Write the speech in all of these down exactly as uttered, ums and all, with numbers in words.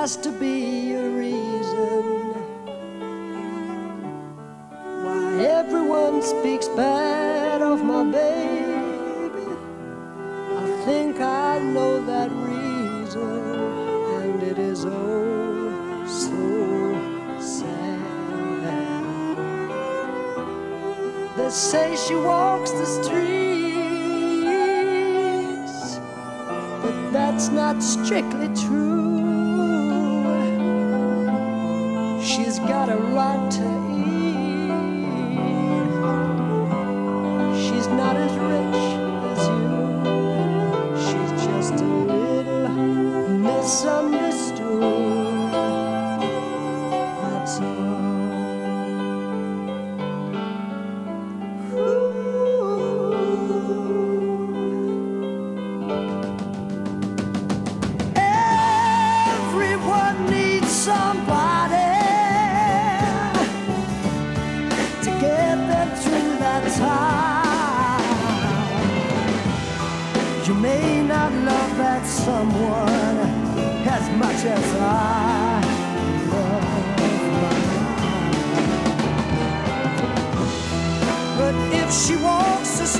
has to be a reason why everyone speaks bad of my baby. I think I know that reason, and it is oh so sad. They say she walks the streets, but that's not strictly true. She's got a right to eat. She's not as rich as you. She's just a little misunderstood. That's all. Everyone needs somebody to get them through that time. You may not love that someone as much as I love mine. But if she walks the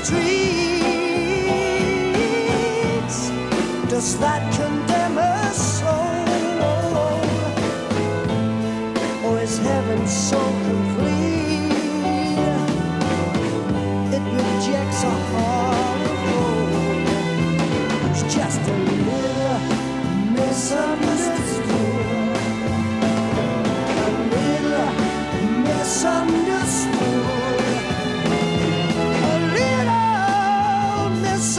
streets, does that condemn her soul? Or is heaven so complete it rejects a heart of gold? It's just a little misunderstood. A little misunderstood. A little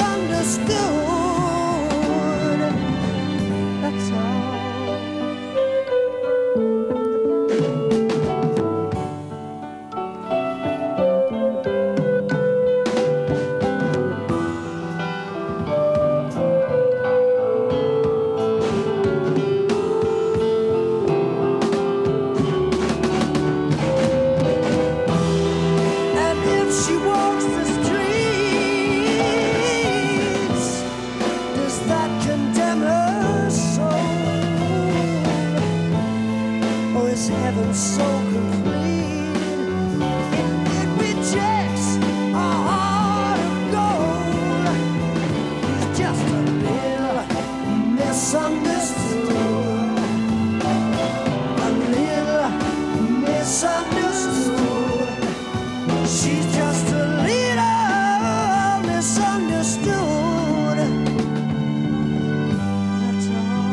misunderstood. That's all. And if she walks the streets, does that condemn her soul? Or is heaven so complete it rejects a heart of gold? It's just a little misunderstood. A little misunderstood. She's just a little misunderstood. That's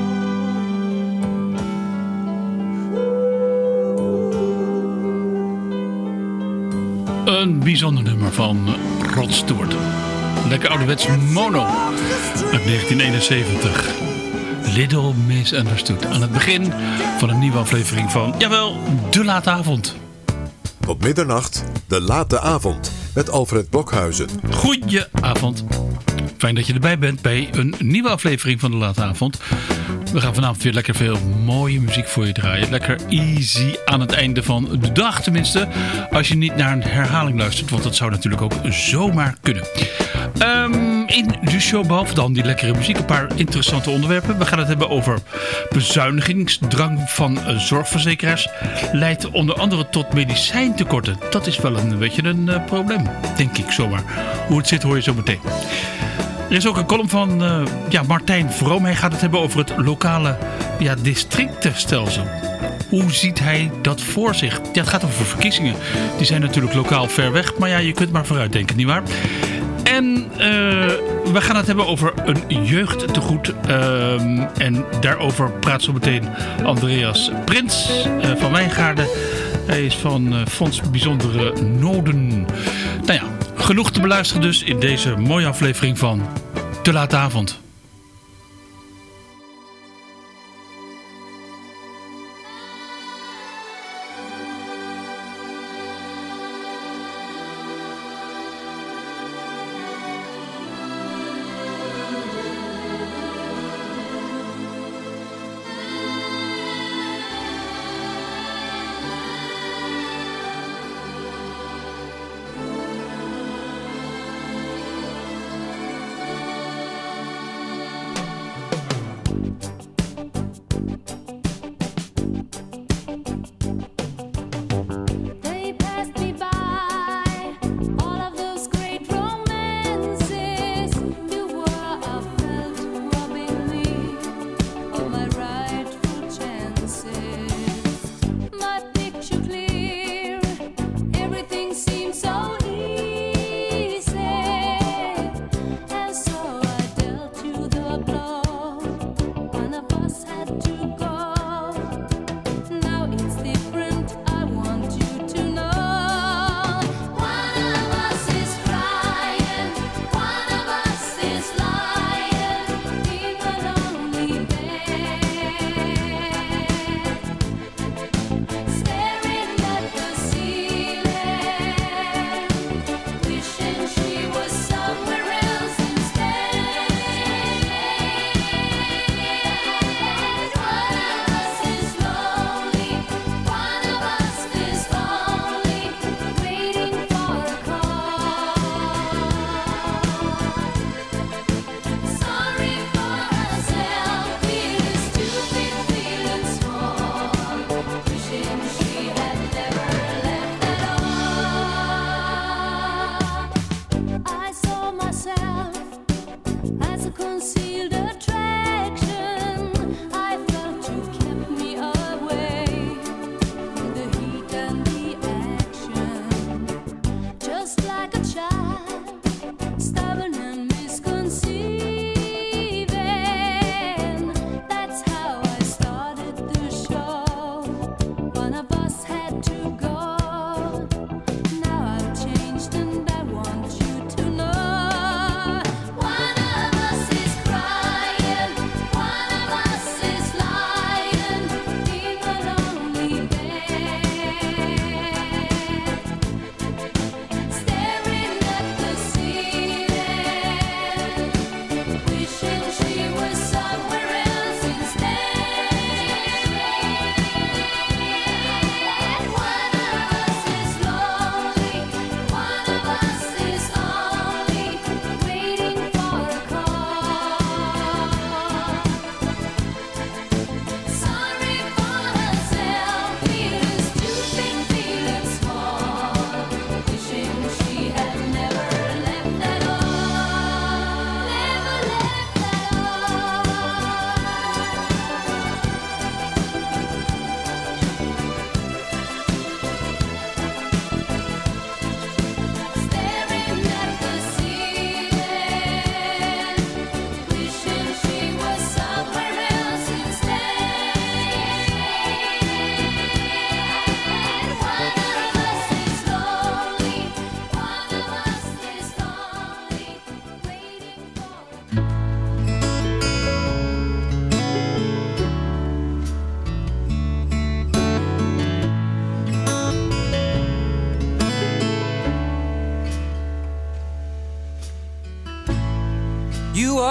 all. Een bijzonder nummer van Rod Stewart. Lekker ouderwets mono uit negentien eenenzeventig. Little Misunderstood. Aan het begin van een nieuwe aflevering van, jawel, De Late Avond. Tot middernacht, De Late Avond, met Alfred Blokhuizen. Goedenavond. Fijn dat je erbij bent bij een nieuwe aflevering van De Late Avond. We gaan vanavond weer lekker veel mooie muziek voor je draaien. Lekker easy aan het einde van de dag tenminste. Als je niet naar een herhaling luistert. Want dat zou natuurlijk ook zomaar kunnen. Um, in de show behalve dan die lekkere muziek. Een paar interessante onderwerpen. We gaan het hebben over bezuinigingsdrang van uh, zorgverzekeraars. Leidt onder andere tot medicijntekorten. Dat is wel een beetje een uh, probleem. Denk ik zomaar. Hoe het zit hoor je zo meteen. Er is ook een column van uh, ja, Martijn Vroom. Hij gaat het hebben over het lokale ja, districtenstelsel. Hoe ziet hij dat voor zich? Ja, het gaat over verkiezingen. Die zijn natuurlijk lokaal ver weg. Maar ja, je kunt maar vooruitdenken, nietwaar? En uh, we gaan het hebben over een jeugdtegoed. Uh, en daarover praat zo meteen Andreas Prins uh, van Wijngaarden. Hij is van uh, Fonds Bijzondere Noden. Nou ja, genoeg te beluisteren dus in deze mooie aflevering van De Late Avond.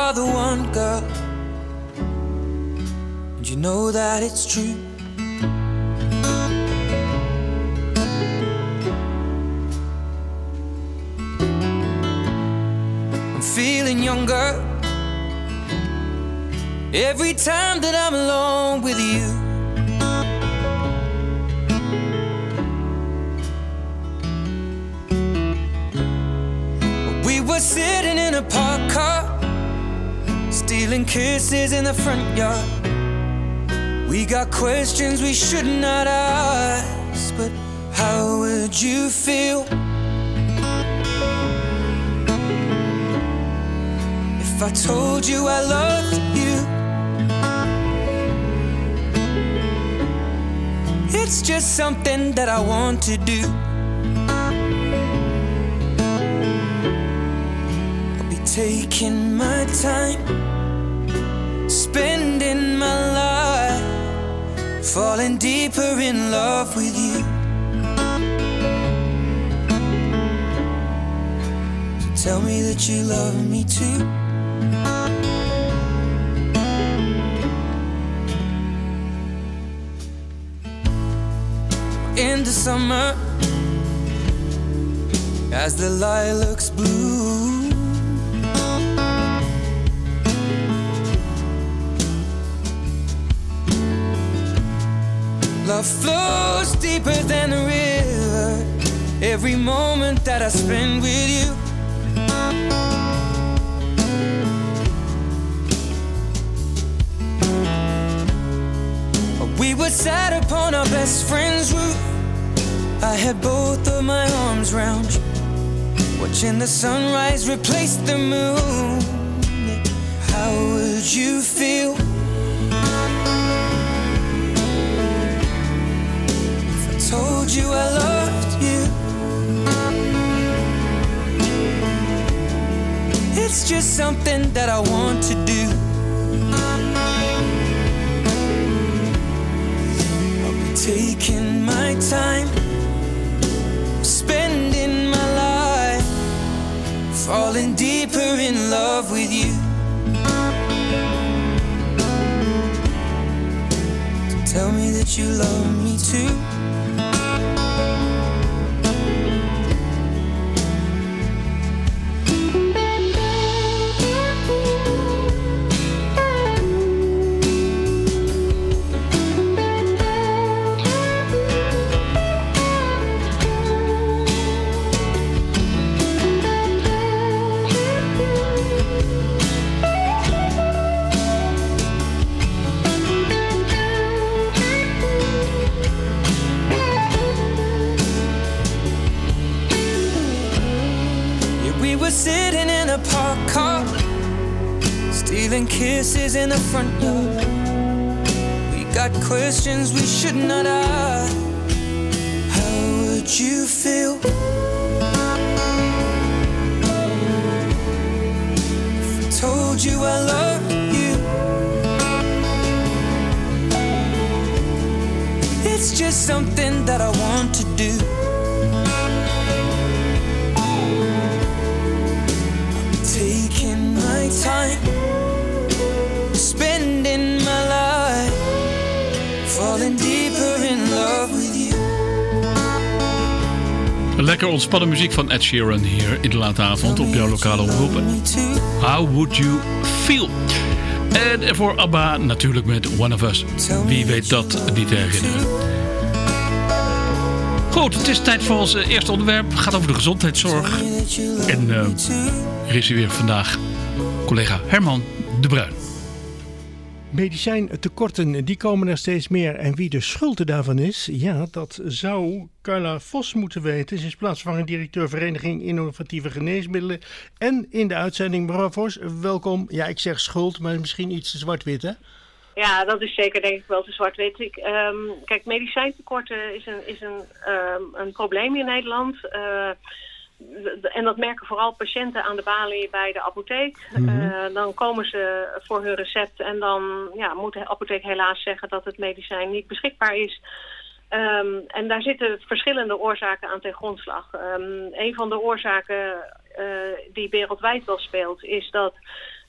are the one, girl, and you know that it's true. I'm feeling younger every time that I'm alone with you. We were sitting in a parked car, stealing kisses in the front yard. We got questions we should not ask, but how would you feel if I told you I loved you? It's just something that I want to do. Taking my time, spending my life, falling deeper in love with you. So tell me that you love me too. In the summer, as the lilacs bloom, love flows deeper than a river. Every moment that I spend with you, we were sat upon our best friend's roof. I had both of my arms round you, watching the sunrise replace the moon. How would you feel told you I loved you? It's just something that I want to do. I'll be taking my time, spending my life, falling deeper in love with you. So tell me that you love me too. Sitting in a parked car, stealing kisses in the front yard. We got questions we should not ask. How would you feel if I told you I love you? It's just something that I want to do. Taking my time, spending my life, falling deeper in love with you. Lekker ontspannen muziek van Ed Sheeran hier in de late avond op jouw lokale omroep. How would you feel? En voor ABBA natuurlijk met One of Us. Wie weet dat niet te herinneren. Goed, het is tijd voor ons eerste onderwerp. Het gaat over de gezondheidszorg. En uh, er is hier weer vandaag collega Herman de Bruin. Medicijntekorten, die komen er steeds meer. En wie de schuld daarvan is, ja, dat zou Carla Vos moeten weten. Ze is plaatsvervangend directeur Vereniging Innovatieve Geneesmiddelen. En in de uitzending, mevrouw Vos, welkom. Ja, ik zeg schuld, maar misschien iets te zwart-wit, hè? Ja, dat is zeker denk ik wel te zwart-wit. Ik, um, kijk, medicijntekorten is een, is een, um, een probleem in Nederland. Uh, En dat merken vooral patiënten aan de balie bij de apotheek. Mm-hmm. Uh, dan komen ze voor hun recept en dan ja, moet de apotheek helaas zeggen dat het medicijn niet beschikbaar is. Um, en daar zitten verschillende oorzaken aan ten grondslag. Um, een van de oorzaken uh, die wereldwijd wel speelt is dat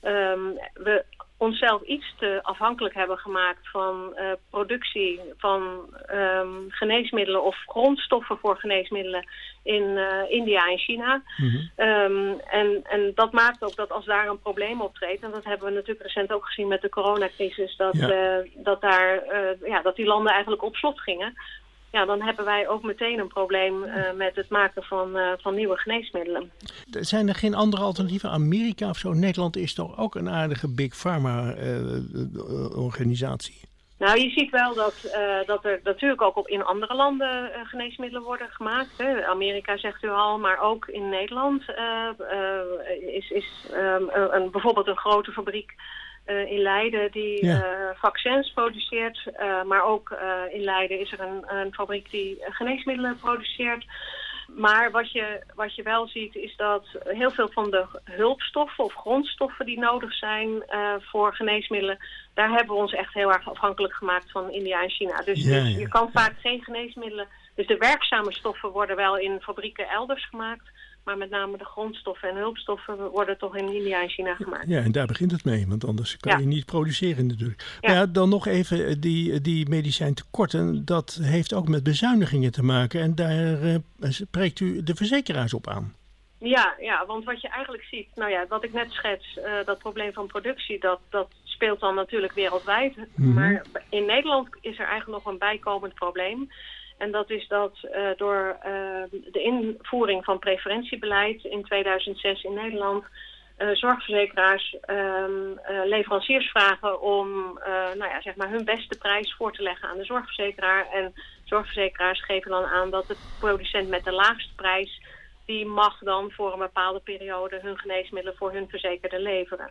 um, we onszelf iets te afhankelijk hebben gemaakt van uh, productie van um, geneesmiddelen of grondstoffen voor geneesmiddelen in uh, India en China. Mm-hmm. Um, en, en dat maakt ook dat als daar een probleem optreedt, en dat hebben we natuurlijk recent ook gezien met de coronacrisis, dat, ja. uh, dat, daar, uh, ja, dat die landen eigenlijk op slot gingen. Ja, dan hebben wij ook meteen een probleem uh, met het maken van, uh, van nieuwe geneesmiddelen. Zijn er geen andere alternatieven? Amerika of zo? Nederland is toch ook een aardige big pharma uh, organisatie? Nou, je ziet wel dat, uh, dat er natuurlijk ook op in andere landen uh, geneesmiddelen worden gemaakt. Hè. Amerika zegt u al, maar ook in Nederland uh, uh, is, is um, een, bijvoorbeeld een grote fabriek Uh, in Leiden die ja. uh, vaccins produceert. Uh, maar ook uh, in Leiden is er een, een fabriek die geneesmiddelen produceert. Maar wat je, wat je wel ziet is dat heel veel van de hulpstoffen of grondstoffen die nodig zijn uh, voor geneesmiddelen, daar hebben we ons echt heel erg afhankelijk gemaakt van India en China. Dus, ja, dus je ja. kan vaak geen geneesmiddelen. Dus de werkzame stoffen worden wel in fabrieken elders gemaakt. Maar met name de grondstoffen en hulpstoffen worden toch in India en China gemaakt. Ja, en daar begint het mee, want anders kan ja. je niet produceren natuurlijk. Ja. Maar ja, dan nog even die, die medicijntekorten, dat heeft ook met bezuinigingen te maken. En daar uh, spreekt u de verzekeraars op aan. Ja, ja, want wat je eigenlijk ziet, nou ja, wat ik net schets, uh, dat probleem van productie, dat, dat speelt dan natuurlijk wereldwijd. Mm-hmm. Maar in Nederland is er eigenlijk nog een bijkomend probleem. En dat is dat uh, door uh, de invoering van preferentiebeleid in tweeduizend zes in Nederland uh, zorgverzekeraars uh, uh, leveranciers vragen om uh, nou ja, zeg maar hun beste prijs voor te leggen aan de zorgverzekeraar. En zorgverzekeraars geven dan aan dat de producent met de laagste prijs, die mag dan voor een bepaalde periode hun geneesmiddelen voor hun verzekerde leveren.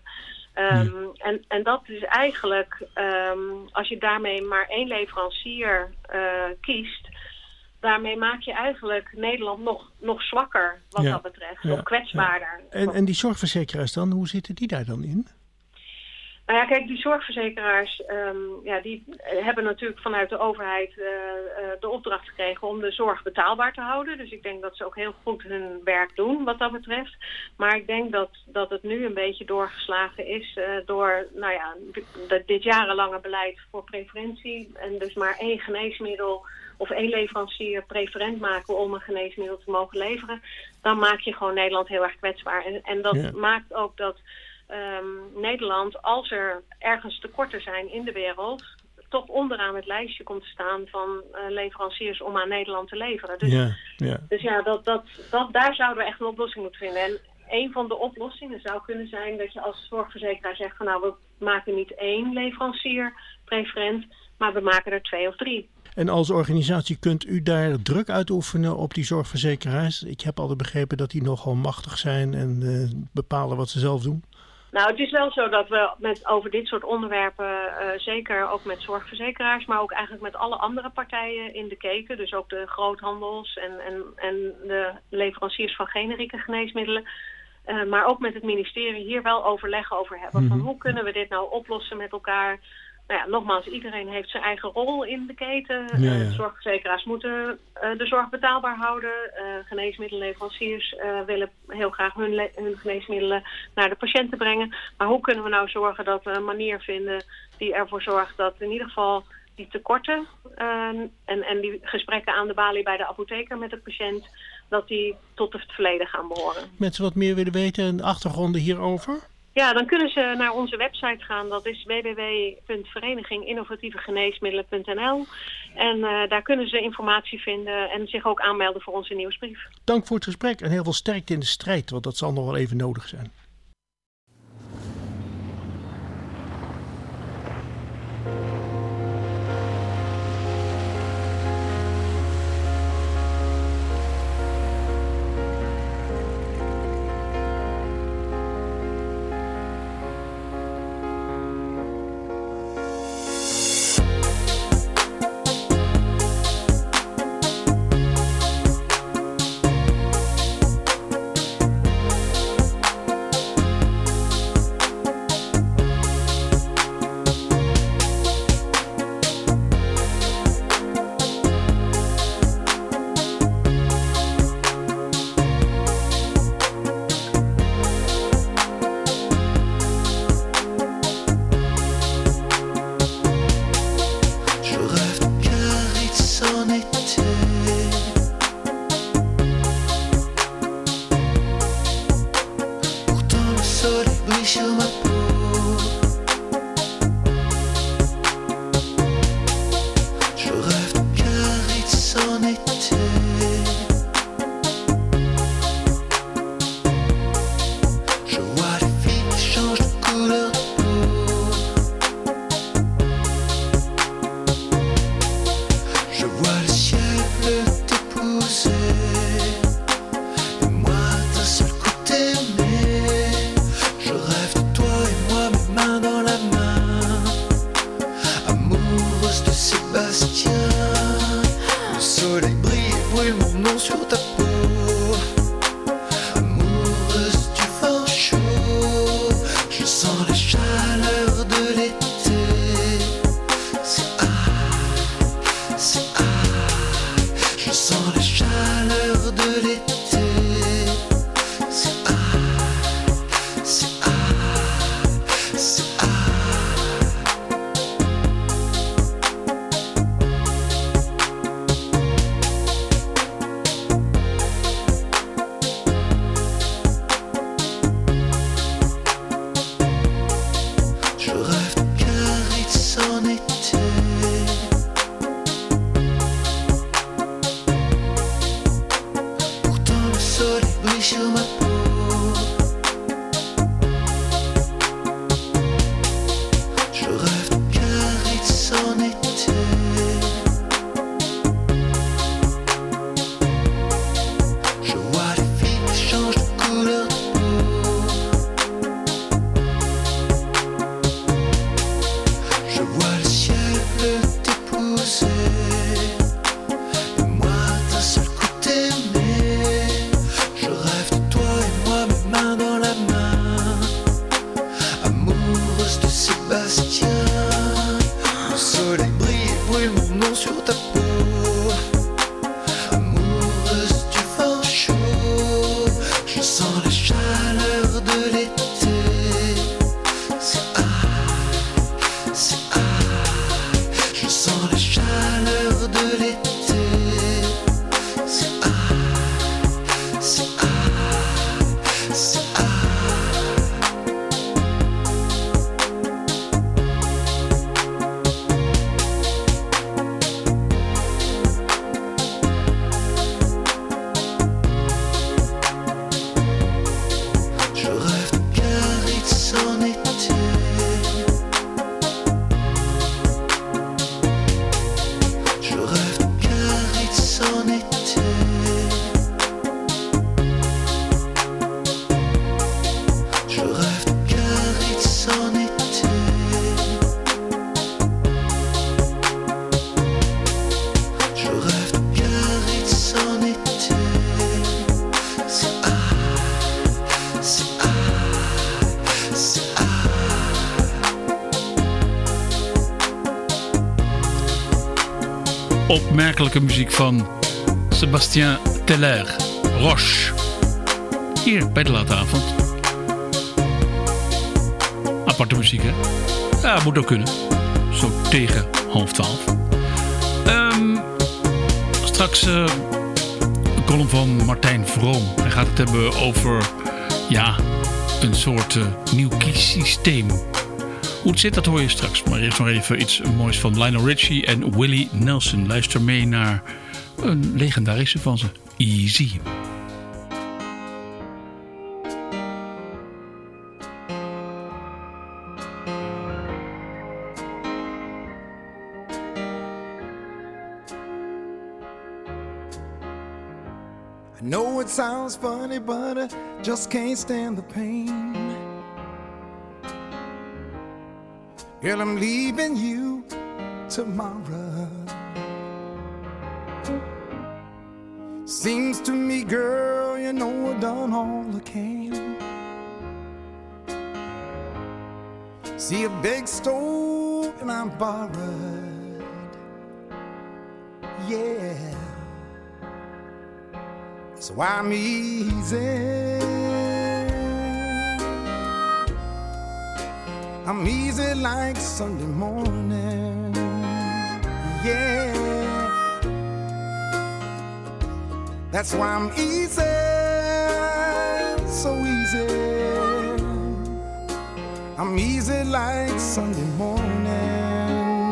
Um, en, en dat is eigenlijk, um, als je daarmee maar één leverancier uh, kiest, daarmee maak je eigenlijk Nederland nog, nog zwakker wat ja. dat betreft, ja. nog kwetsbaarder. Ja. En, en die zorgverzekeraars dan, hoe zitten die daar dan in? Nou ja, kijk, die zorgverzekeraars, um, ja, die hebben natuurlijk vanuit de overheid uh, uh, de opdracht gekregen om de zorg betaalbaar te houden. Dus ik denk dat ze ook heel goed hun werk doen wat dat betreft. Maar ik denk dat, dat het nu een beetje doorgeslagen is uh, door, nou ja, d- dit jarenlange beleid voor preferentie. En dus maar één geneesmiddel of één leverancier preferent maken om een geneesmiddel te mogen leveren. Dan maak je gewoon Nederland heel erg kwetsbaar. En, en dat ja. maakt ook dat Um, Nederland, als er ergens tekorten zijn in de wereld, toch onderaan het lijstje komt te staan van uh, leveranciers om aan Nederland te leveren. Dus ja, ja. Dus ja dat, dat, dat, daar zouden we echt een oplossing moeten vinden. En een van de oplossingen zou kunnen zijn dat je als zorgverzekeraar zegt van nou, we maken niet één leverancier preferent, maar we maken er twee of drie. En als organisatie kunt u daar druk uitoefenen op die zorgverzekeraars? Ik heb altijd begrepen dat die nogal machtig zijn en uh, bepalen wat ze zelf doen. Nou, het is wel zo dat we met, over dit soort onderwerpen, uh, zeker ook met zorgverzekeraars, maar ook eigenlijk met alle andere partijen in de keten, dus ook de groothandels en, en, en de leveranciers van generieke geneesmiddelen, uh, maar ook met het ministerie hier wel overleg over hebben. Mm-hmm. Van hoe kunnen we dit nou oplossen met elkaar? Nou ja, nogmaals, iedereen heeft zijn eigen rol in de keten. Ja, ja. Uh, zorgverzekeraars moeten uh, de zorg betaalbaar houden. Uh, geneesmiddelenleveranciers uh, willen heel graag hun, le- hun geneesmiddelen naar de patiënten brengen. Maar hoe kunnen we nou zorgen dat we een manier vinden die ervoor zorgt dat in ieder geval die tekorten uh, en, en die gesprekken aan de balie bij de apotheker met de patiënt, dat die tot het verleden gaan behoren. Mensen wat meer willen weten en achtergronden hierover? Ja, dan kunnen ze naar onze website gaan. Dat is w w w punt vereniging innovatieve geneesmiddelen punt n l. En uh, daar kunnen ze informatie vinden en zich ook aanmelden voor onze nieuwsbrief. Dank voor het gesprek en heel veel sterkte in de strijd, want dat zal nog wel even nodig zijn. soleil brille, brûle mon nom sur ta peau. Amoureuse du vent chaud, je sens la chaleur de l'été. C'est ah, c'est ah, je sens la chaleur de l'été. C'est ah, c'est ah, c'est ah. Opmerkelijke muziek van Sébastien Teller, Roche. Hier bij de late avond. Aparte muziek, hè? Ja, moet ook kunnen. Zo tegen half twaalf. Um, straks uh, een column van Martijn Vroom. Hij gaat het hebben over ja, een soort uh, nieuw kiessysteem. Hoe het zit, dat hoor je straks. Maar eerst nog even iets moois van Lionel Richie en Willie Nelson. Luister mee naar een legendarische van ze. Easy. I know it sounds funny, but I just can't stand the pain. Girl, I'm leaving you tomorrow. Seems to me, girl, you know I've done all I can. See a big stove and I'm borrowed. Yeah. So I'm easy. I'm easy like Sunday morning, yeah. That's why I'm easy, so easy. I'm easy like Sunday morning.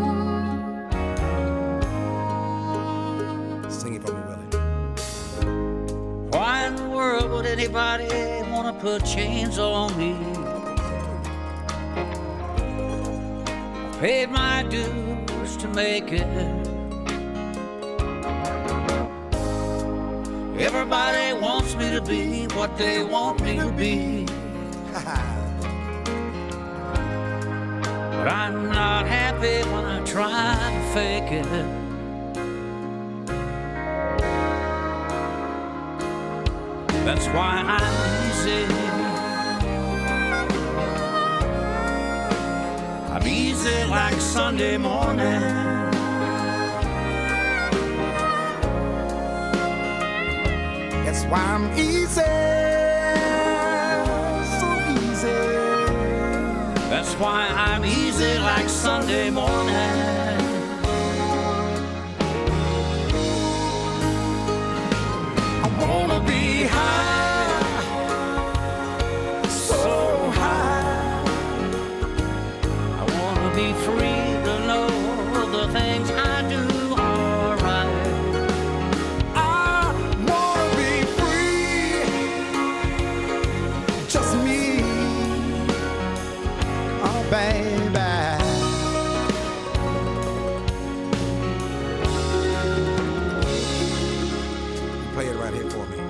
Sing it for me, Willie. Why in the world would anybody want to put chains on me? Paid my dues to make it. Everybody wants me to be what they want me to be. But I'm not happy when I try to fake it. That's why I'm easy. I'm easy like Sunday morning. That's why I'm easy, so easy. That's why I'm easy like Sunday morning. I wanna be high, so high. I wanna be free to know the things I do are right. I wanna be free, just me, oh baby. Play it right here for me.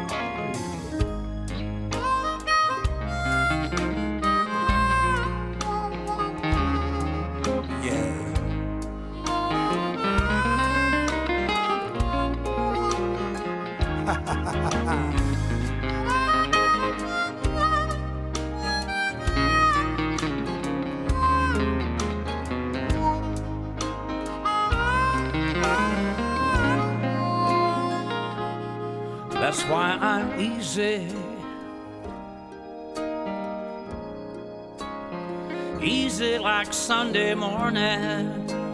That's why I'm easy. Easy like Sunday morning.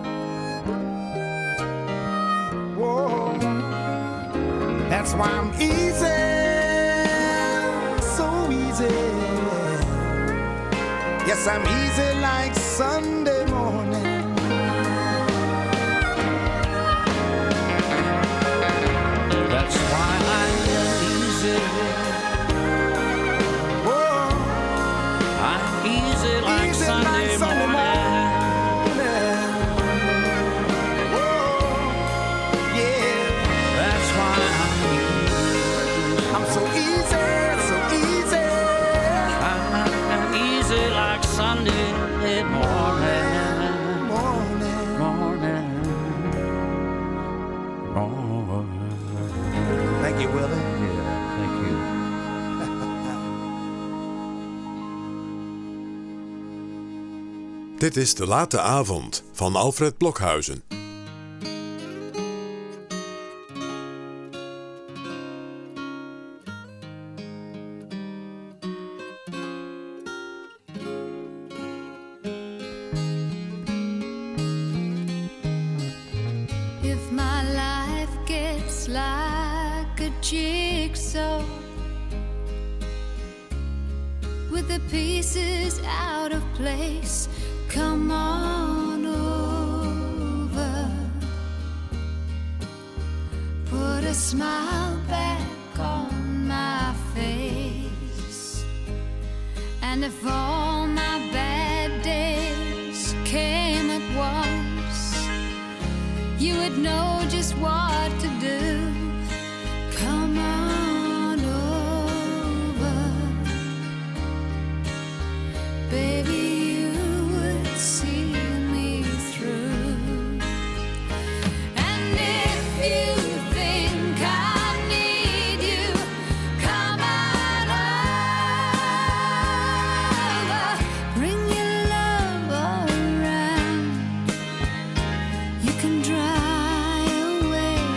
Whoa. That's why I'm easy, so easy. Yes, I'm easy like Sunday morning. That's why I'm easy. Whoa. I'm easy like Easy Sunday, like Sunday morning. morning. Whoa. Yeah. That's why I'm easy. I'm so easy, so easy. I'm easy like Sunday morning. Morning. Morning. Morning. Thank you, Willie. Yeah, thank you. Dit is De Late Avond van Alfred Blokhuizen. If my life gets like a jigsaw with the pieces out of place, come on over. Put a smile back on my face. And if all my bad days came at once, you would know just what to do. Come on over, baby, you would see me through. And if you think I need you, come on over. Bring your love around. You can dry away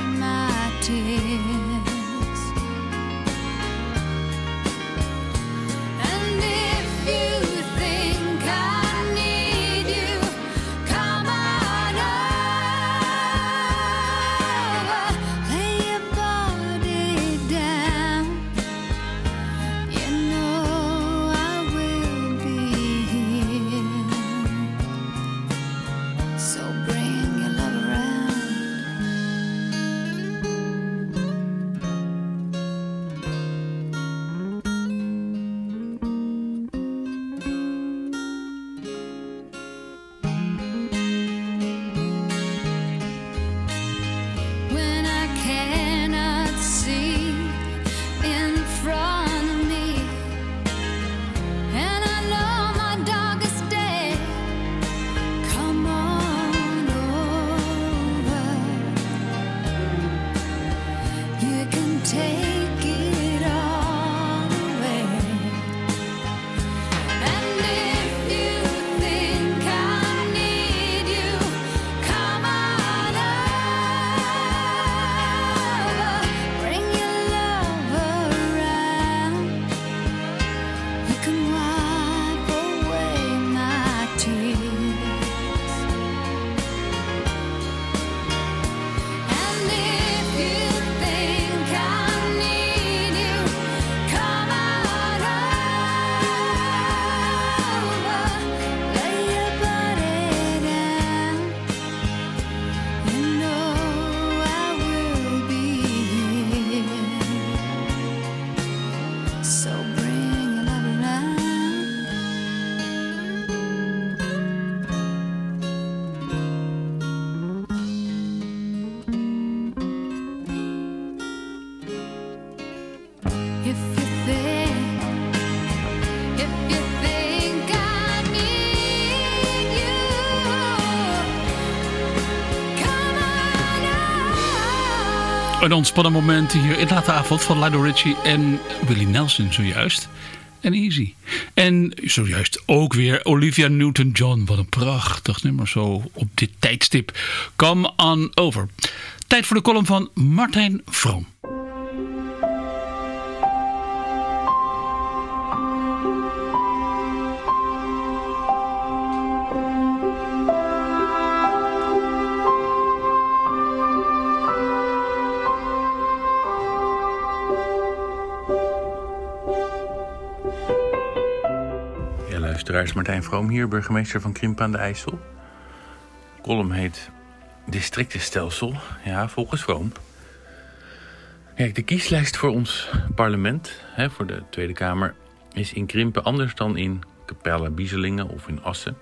Een ontspannen moment hier in de late avond van Lionel Richie en Willie Nelson zojuist. En Easy. En zojuist ook weer Olivia Newton-John. Wat een prachtig nummer zo op dit tijdstip. Come on over. Tijd voor de column van Martijn Vroom. Luisteraars, Martijn Vroom hier, burgemeester van Krimpen aan de IJssel. De column heet Districtenstelsel, ja, volgens Vroom. Kijk, de kieslijst voor ons parlement, hè, voor de Tweede Kamer, is in Krimpen anders dan in Capelle, Bieselingen of in Assen.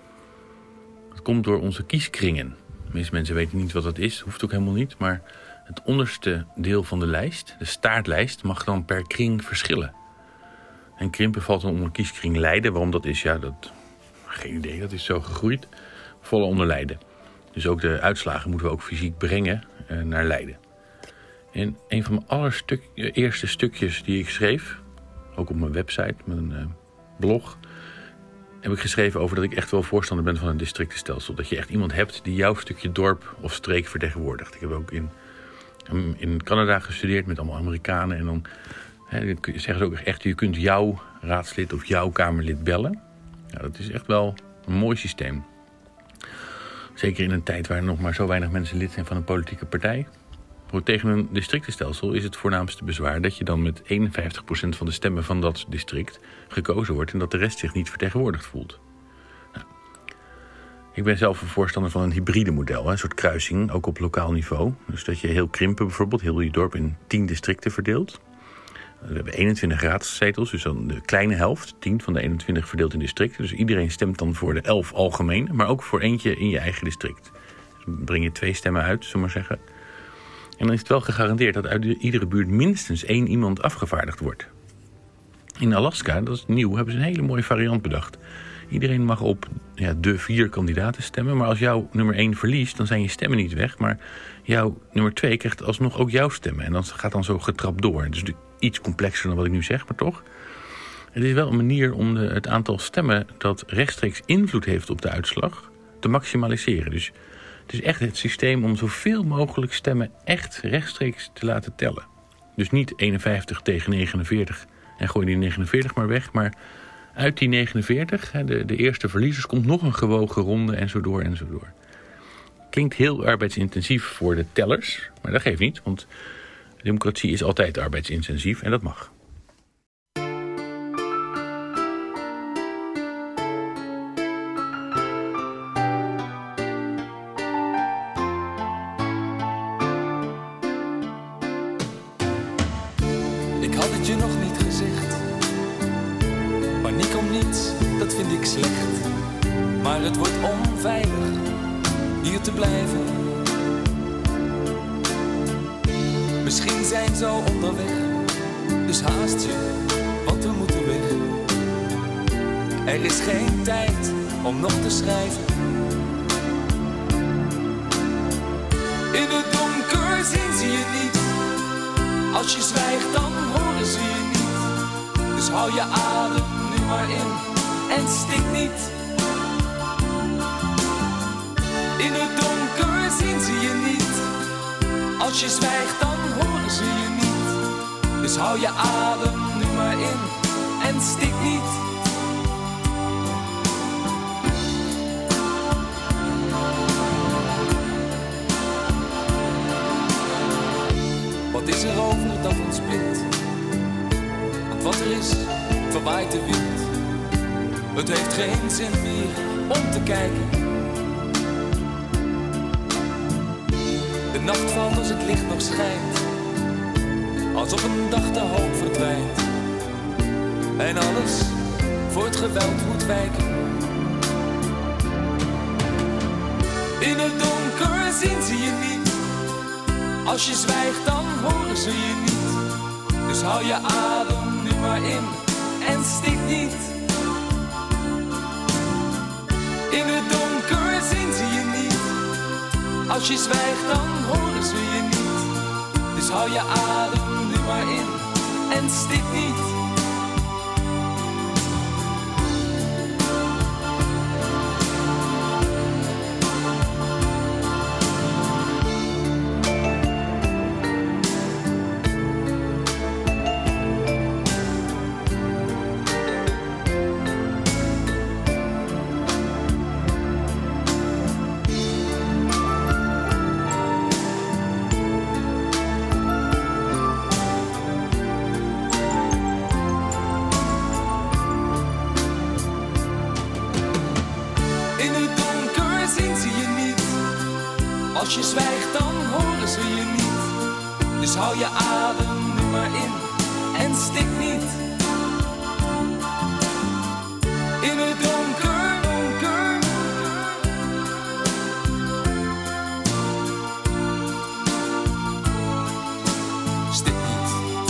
Dat komt door onze kieskringen. De meeste mensen weten niet wat dat is, hoeft ook helemaal niet, maar het onderste deel van de lijst, de staartlijst, mag dan per kring verschillen. En Krimpen valt dan onder kieskring Leiden. Waarom dat is, ja, dat... geen idee, dat is zo gegroeid. We vallen onder Leiden. Dus ook de uitslagen moeten we ook fysiek brengen uh, naar Leiden. En een van mijn allereerste stukjes die ik schreef, ook op mijn website, mijn uh, blog, heb ik geschreven over dat ik echt wel voorstander ben van een districtenstelsel. Dat je echt iemand hebt die jouw stukje dorp of streek vertegenwoordigt. Ik heb ook in, in Canada gestudeerd met allemaal Amerikanen en dan... He, zeggen ze ook echt, je kunt jouw raadslid of jouw kamerlid bellen. Ja, dat is echt wel een mooi systeem. Zeker in een tijd waar nog maar zo weinig mensen lid zijn van een politieke partij. Maar tegen een districtenstelsel is het voornaamste bezwaar dat je dan met eenenvijftig procent van de stemmen van dat district gekozen wordt en dat de rest zich niet vertegenwoordigd voelt. Nou, ik ben zelf een voorstander van een hybride model, een soort kruising, ook op lokaal niveau. Dus dat je heel Krimpen bijvoorbeeld, heel je dorp in tien districten verdeelt. We hebben eenentwintig raadszetels, dus dan de kleine helft, tien van de eenentwintig verdeeld in districten. Dus iedereen stemt dan voor de elf algemeen, maar ook voor eentje in je eigen district. Dus dan breng je twee stemmen uit, zullen we maar zeggen. En dan is het wel gegarandeerd dat uit iedere buurt minstens één iemand afgevaardigd wordt. In Alaska, dat is nieuw, hebben ze een hele mooie variant bedacht. Iedereen mag op ja, de vier kandidaten stemmen, maar als jouw nummer één verliest, dan zijn je stemmen niet weg. Maar jouw nummer twee krijgt alsnog ook jouw stemmen. En dat gaat dan zo getrapt door. Dus iets complexer dan wat ik nu zeg, maar toch. Het is wel een manier om de, het aantal stemmen dat rechtstreeks invloed heeft op de uitslag te maximaliseren. Dus het is echt het systeem om zoveel mogelijk stemmen echt rechtstreeks te laten tellen. Dus niet eenenvijftig tegen negenenveertig en gooi die negenenveertig maar weg, maar uit die negenenveertig, de, de eerste verliezers, komt nog een gewogen ronde en zo door en zo door. Klinkt heel arbeidsintensief voor de tellers, maar dat geeft niet, want democratie is altijd arbeidsintensief en dat mag. Ik had het je nog niet gezegd. Paniek om niets, dat vind ik slecht. Maar het wordt onveilig hier te blijven. Misschien zijn ze al onderweg, dus haast je, want we moeten weg. Er is geen tijd om nog te schrijven. In het donker zien ze je niet. Als je zwijgt dan horen ze je niet. Dus hou je adem nu maar in en stik niet. In het donker zien ze je niet. Als je zwijgt dan horen ze je niet. Dus hou je adem nu maar in en stik niet. Wat is er over dat ons bindt? Want wat er is, verwaait de wind. Het heeft geen zin meer om te kijken. De nacht valt als het licht nog schijnt. Als op een dag de hoop verdwijnt. En alles voor het geweld moet wijken. In het donker zien ze je niet. Als je zwijgt dan horen ze je niet. Dus hou je adem nu maar in en stik niet. In het donker zien ze je niet. Als je zwijgt dan horen ze je niet. Dus hou je adem nu maar in en stik niet. Als je zwijgt dan horen ze je niet. Dus hou je adem nu maar in en stik niet. In het donker, donker. Stik niet.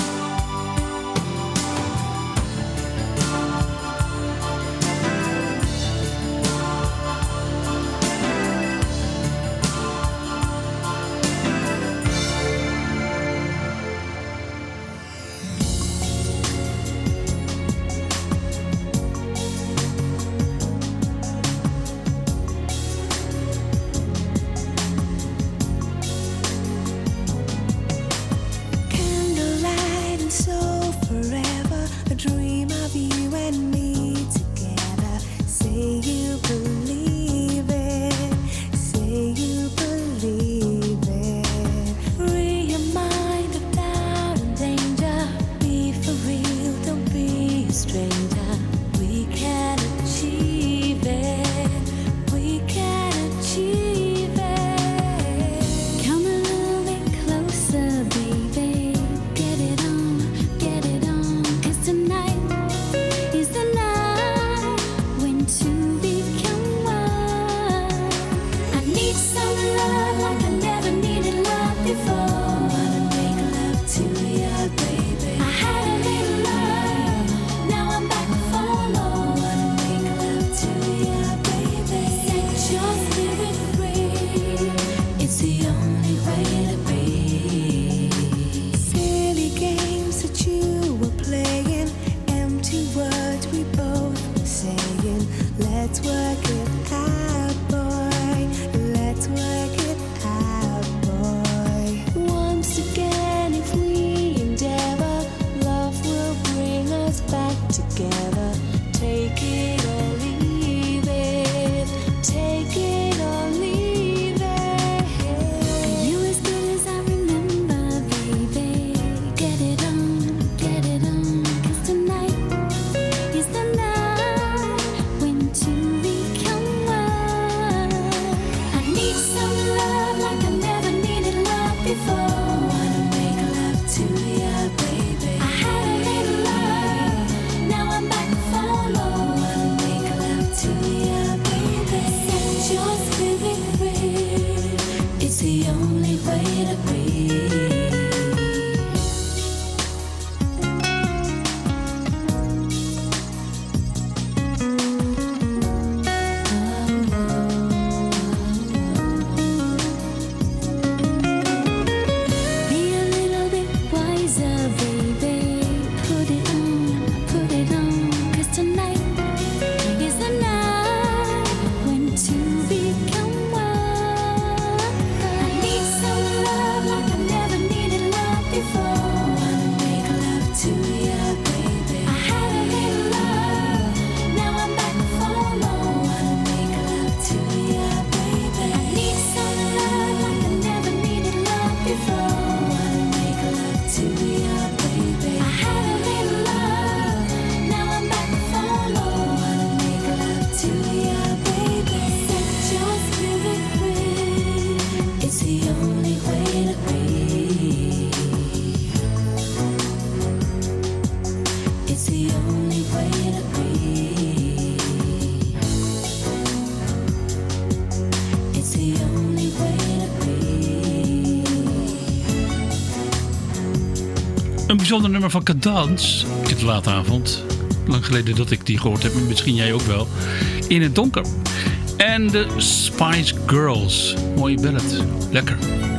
Een bijzonder nummer van Cadans. In de late avond. Lang geleden dat ik die gehoord heb. Misschien jij ook wel. In het donker. En de Spice Girls. Mooie ballad. Lekker.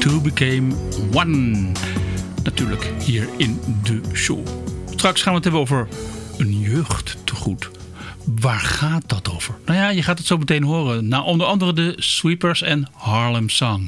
Two Became One. Natuurlijk hier in de show. Straks gaan we het hebben over een jeugdtegoed. Waar gaat dat over? Nou ja, je gaat het zo meteen horen. Nou, onder andere de Sweepers en Harlem Song.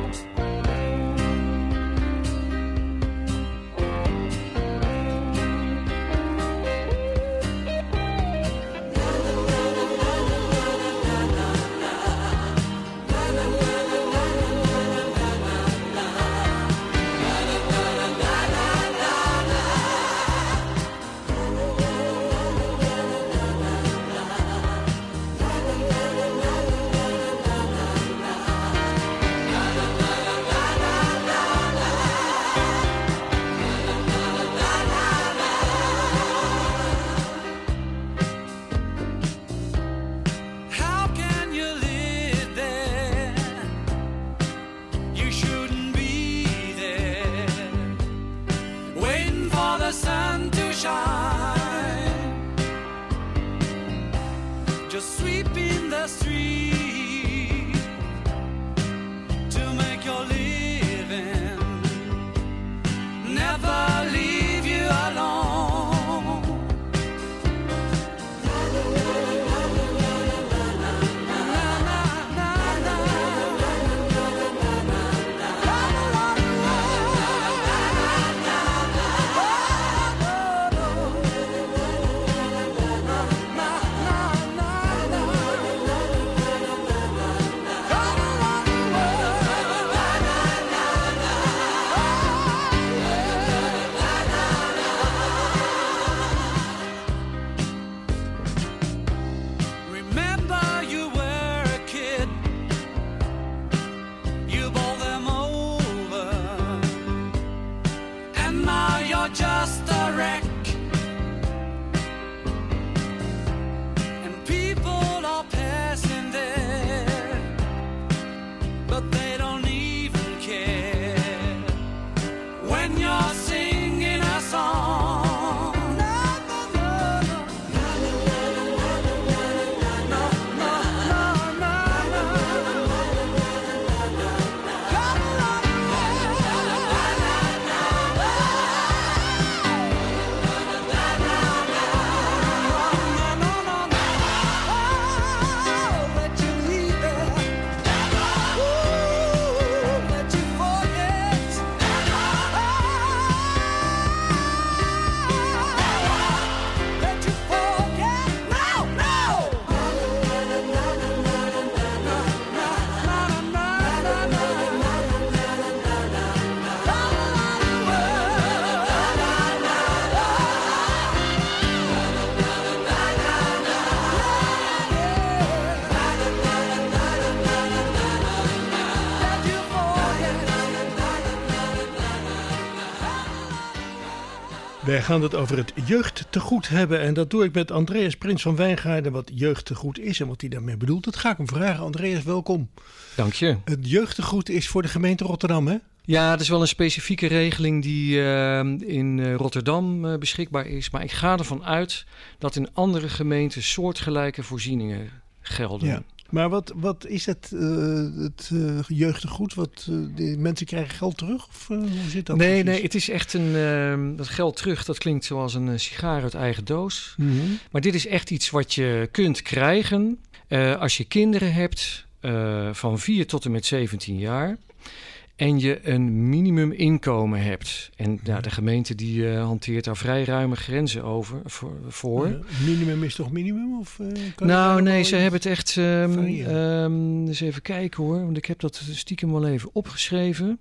Wij gaan het over het jeugdtegoed hebben en dat doe ik met Andreas Prins van Wijngaarden. Wat jeugdtegoed is en wat hij daarmee bedoelt, dat ga ik hem vragen. Andreas, welkom. Dank je. Het jeugdtegoed is voor de gemeente Rotterdam, hè? Ja, het is wel een specifieke regeling die uh, in uh, Rotterdam uh, beschikbaar is. Maar ik ga ervan uit dat in andere gemeenten soortgelijke voorzieningen gelden. Ja. Maar wat, wat is het, uh, het uh, jeugdtegoed? Wat, uh, die mensen krijgen geld terug? Of uh, hoe zit dat? Nee, precies? nee, het is echt een... Uh, dat geld terug, dat klinkt zoals een uh, sigaar uit eigen doos. Mm-hmm. Maar dit is echt iets wat je kunt krijgen uh, als je kinderen hebt uh, van vier tot en met zeventien jaar... en je een minimuminkomen hebt. En ja, de gemeente die uh, hanteert daar vrij ruime grenzen over, voor. voor. Uh, minimum is toch minimum? Of, uh, kan nou nee, ze hebben het echt... Um, um, eens even kijken hoor, want ik heb dat stiekem wel even opgeschreven.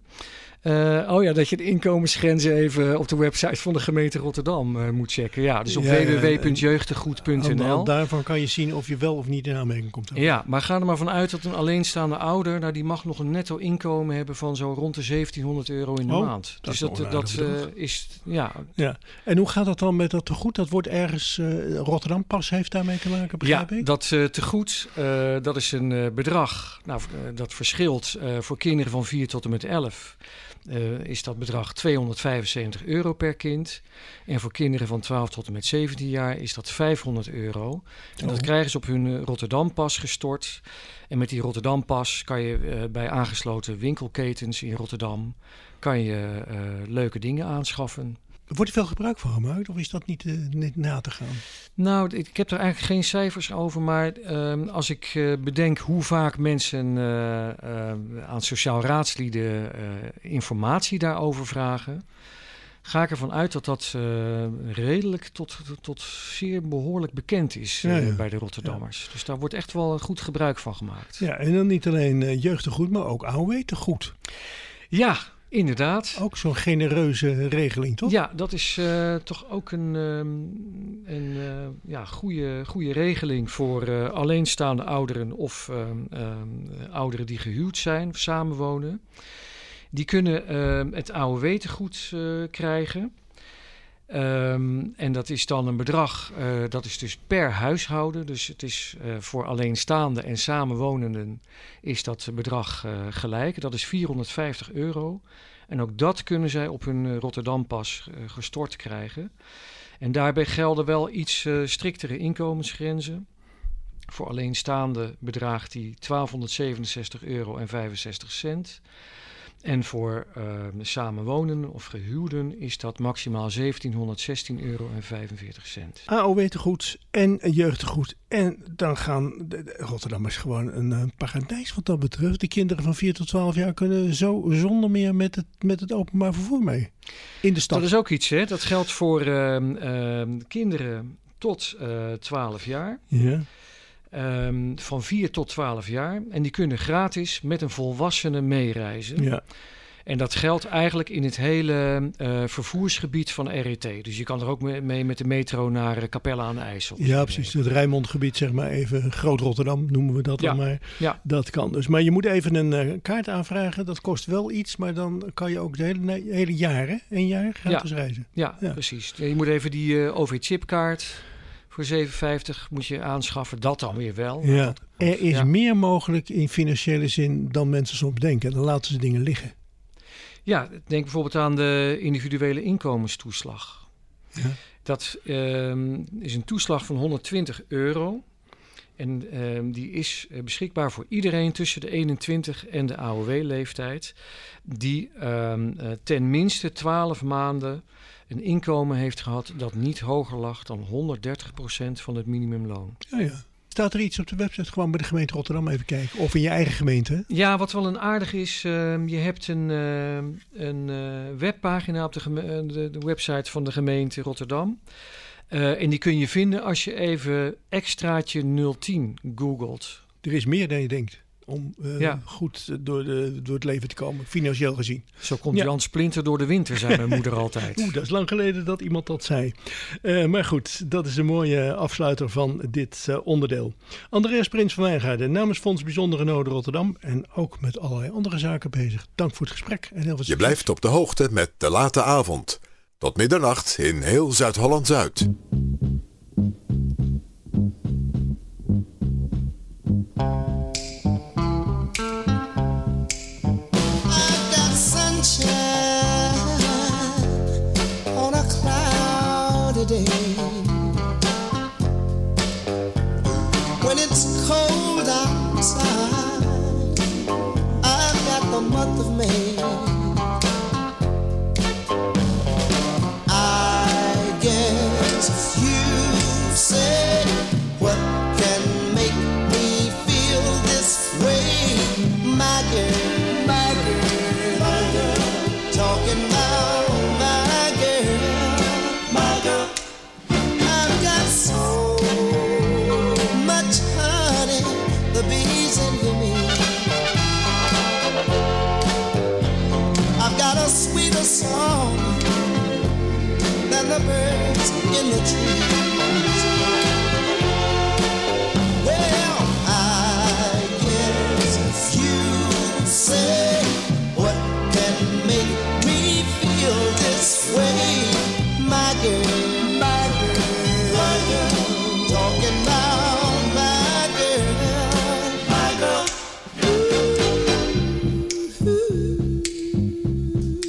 Uh, oh ja, dat je de inkomensgrenzen even op de website van de gemeente Rotterdam uh, moet checken. Ja, dus op ja, w w w punt jeugdtegoed punt n l. Daarvan kan je zien of je wel of niet in aanmerking komt. Ja, maar ga er maar vanuit dat een alleenstaande ouder, nou, die mag nog een netto inkomen hebben van zo rond de zeventienhonderd euro in de oh, maand. Dat dus is dat, dat uh, is, ja. ja. En hoe gaat dat dan met dat tegoed? Dat wordt ergens, uh, Rotterdam Pas heeft daarmee te maken, begrijp ja, ik? dat uh, tegoed, uh, dat is een uh, bedrag, nou, uh, dat verschilt uh, voor kinderen van vier tot en met elf. uh, is dat bedrag tweehonderdvijfenzeventig euro per kind. En voor kinderen van twaalf tot en met zeventien jaar is dat vijfhonderd euro. En dat Oh. krijgen ze op hun uh, Rotterdampas gestort. En met die Rotterdampas kan je uh, bij aangesloten winkelketens in Rotterdam kan je uh, leuke dingen aanschaffen. Wordt er veel gebruik van gemaakt of is dat niet, uh, niet na te gaan? Nou, ik heb er eigenlijk geen cijfers over, maar uh, als ik uh, bedenk hoe vaak mensen uh, uh, aan sociaal raadslieden uh, informatie daarover vragen, ga ik ervan uit dat dat uh, redelijk tot, tot, tot zeer behoorlijk bekend is uh, Ja, ja. bij de Rotterdammers. Ja. Dus daar wordt echt wel goed gebruik van gemaakt. Ja, en dan niet alleen uh, jeugdtegoed, maar ook A O W-tegoed. Ja, inderdaad. Ook zo'n genereuze regeling, toch? Ja, dat is uh, toch ook een, um, een uh, ja, goede, goede regeling voor uh, alleenstaande ouderen of um, um, ouderen die gehuwd zijn of samenwonen. Die kunnen uh, het A O W-tegoed uh, krijgen. Um, en dat is dan een bedrag, uh, dat is dus per huishouden. Dus het is uh, voor alleenstaande en samenwonenden is dat bedrag uh, gelijk. Dat is vierhonderdvijftig euro. En ook dat kunnen zij op hun uh, Rotterdampas uh, gestort krijgen. En daarbij gelden wel iets uh, striktere inkomensgrenzen. Voor alleenstaande bedraagt die twaalfhonderdzevenenzestig euro en vijfenzestig cent. En voor uh, samenwonenden of gehuwden is dat maximaal zeventienhonderdzestien euro en vijfenveertig cent. A O W-tegoed en jeugdtegoed. En dan gaan de, de, Rotterdam is gewoon een, een paradijs wat dat betreft. De kinderen van vier tot twaalf jaar kunnen zo zonder meer met het, met het openbaar vervoer mee. In de stad. Dat is ook iets, hè? Dat geldt voor uh, uh, kinderen tot uh, twaalf jaar. Ja. Um, van vier tot twaalf jaar. En die kunnen gratis met een volwassene meereizen. Ja. En dat geldt eigenlijk in het hele uh, vervoersgebied van R E T. Dus je kan er ook mee, mee met de metro naar uh, Capelle aan de IJssel. Ja, precies. Het Rijnmondgebied, zeg maar even. Groot Rotterdam noemen we dat ja. dan maar. Ja. Dat kan dus. Maar je moet even een uh, kaart aanvragen. Dat kost wel iets, maar dan kan je ook de hele, nee, hele jaren, één jaar gratis ja. reizen. Ja, ja, precies. Je moet even die uh, O V-chipkaart voor zeven vijftig moet je aanschaffen. Dat dan weer wel. Ja. Dat, er is ja. meer mogelijk in financiële zin dan mensen soms denken. Dan laten ze dingen liggen. Ja, denk bijvoorbeeld aan de individuele inkomenstoeslag. Ja. Dat um, is een toeslag van honderdtwintig euro. En um, die is uh, beschikbaar voor iedereen tussen de eenentwintig en de A O W-leeftijd. Die um, uh, ten minste twaalf maanden een inkomen heeft gehad dat niet hoger lag dan honderddertig procent van het minimumloon. Ja, ja. Staat er iets op de website? Gewoon bij de gemeente Rotterdam even kijken. Of in je eigen gemeente? Ja, wat wel een aardig is, uh, je hebt een, uh, een uh, webpagina op de, geme- de, de website van de gemeente Rotterdam. Uh, en die kun je vinden als je even extraatje nul tien googelt. Er is meer dan je denkt om uh, ja. goed door, de, door het leven te komen, financieel gezien. Zo komt ja. Jan Splinter door de winter, zei mijn moeder altijd. Oeh, dat is lang geleden dat iemand dat zei. Uh, maar goed, dat is een mooie afsluiter van dit uh, onderdeel. Andreas Prins van Wijngaarden, namens Fonds Bijzondere Noden Rotterdam en ook met allerlei andere zaken bezig. Dank voor het gesprek. En heel veel succes. Je blijft op de hoogte met De Late Avond. Tot middernacht in heel Zuid-Holland-Zuid. On a cloudy day, when it's cold outside, I've got the month of May. I guess you say, what can make me feel this way, my girl, my girl, my girl, talking about my girl, my girl. I've got so much honey, the bees envy me. I've got a sweeter song than the birds in the trees. Well, I guess you say, what can make me feel this way, my girl, my girl, my girl, talking about my girl, my girl. Ooh, ooh.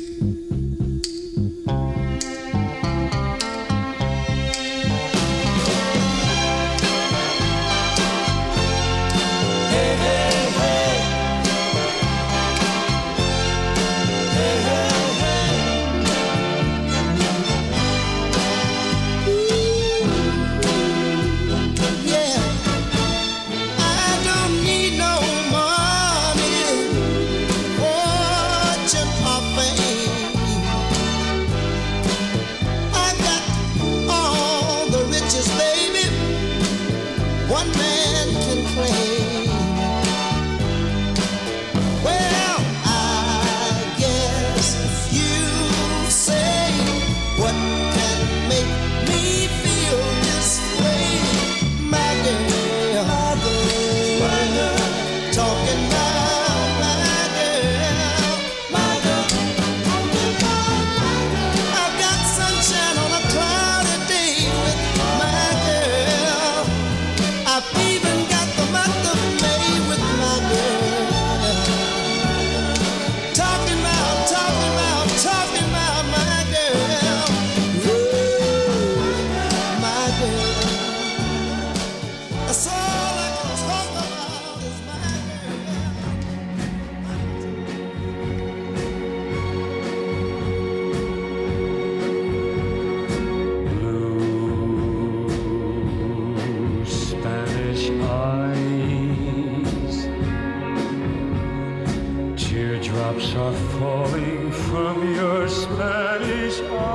Spanish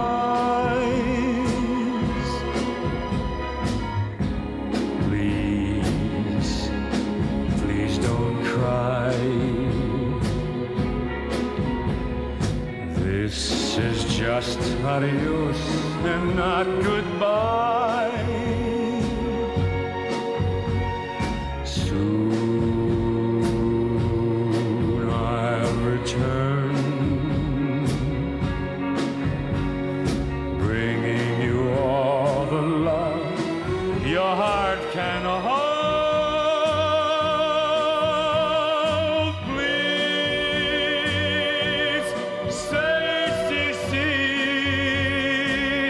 eyes. Please, please don't cry. This is just adios and not goodbye. Soon I'll return, bringing you all the love your heart can hold. Please say, see, see.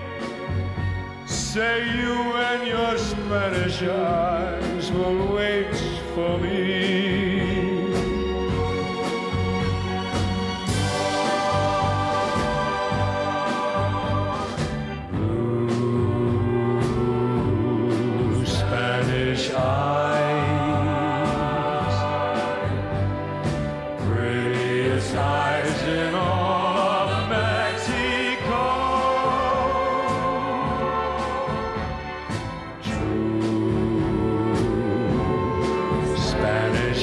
Say you and your Spanish eyes will wait for me. Blue Spanish eyes, prettiest eyes in all of Mexico. Spanish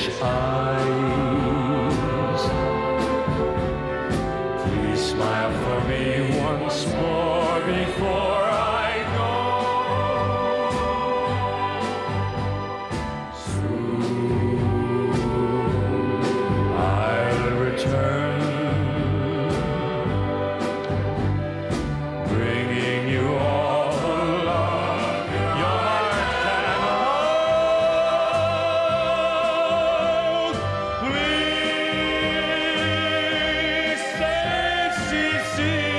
eyes, please smile for me once more before I go. Soon I'll return, bringing you all the love your heart can hold. Please say, see, see.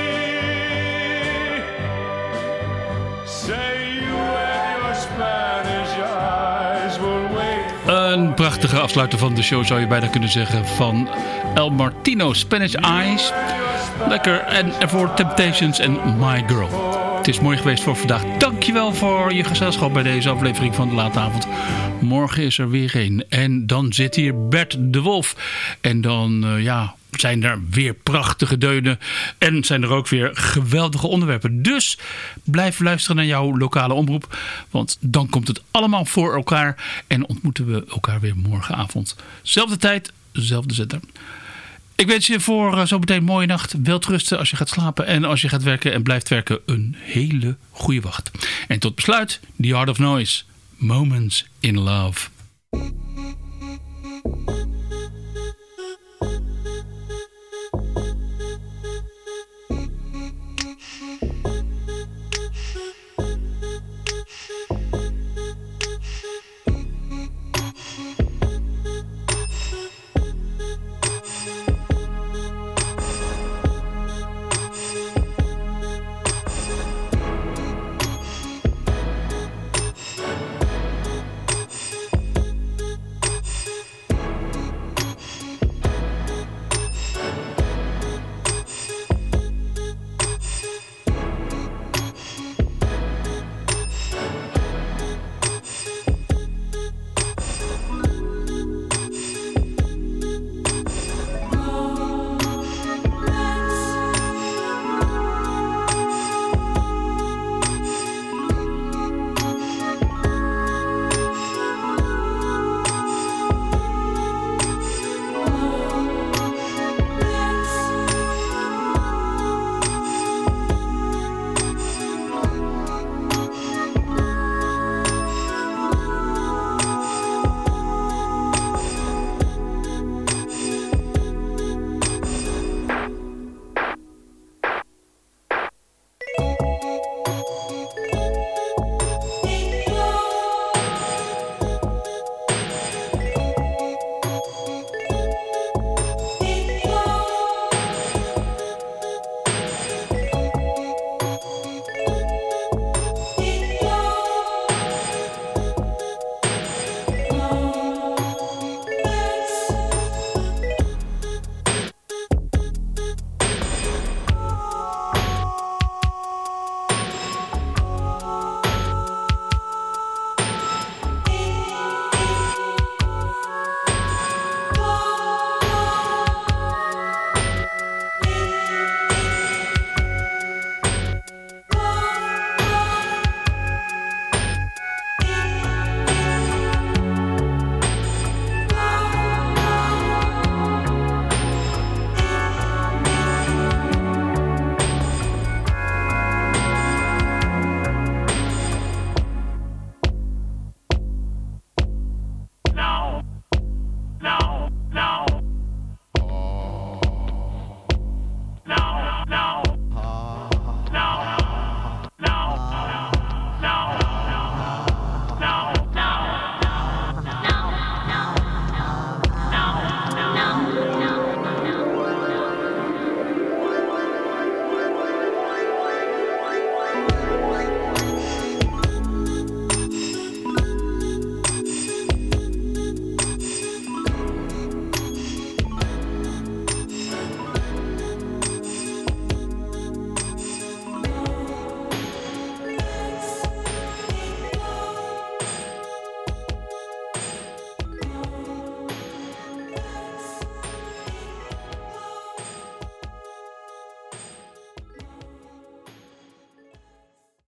Say you and your Spanish eyes will wait. Een prachtige afsluiter van de show zou je bijna kunnen zeggen van El Martino, Spanish Eyes. Lekker. En ervoor Temptations en My Girl. Het is mooi geweest voor vandaag. Dankjewel voor je gezelschap bij deze aflevering van de Late Avond. Morgen is er weer een. En dan zit hier Bert de Wolf. En dan, uh, ja, zijn er weer prachtige deunen. En zijn er ook weer geweldige onderwerpen. Dus blijf luisteren naar jouw lokale omroep. Want dan komt het allemaal voor elkaar. En ontmoeten we elkaar weer morgenavond. Zelfde tijd, zelfde zender. Ik wens je voor uh, zo meteen een mooie nacht. Welterusten als je gaat slapen. En als je gaat werken en blijft werken, een hele goede wacht. En tot besluit, The Art of Noise. Moments in Love.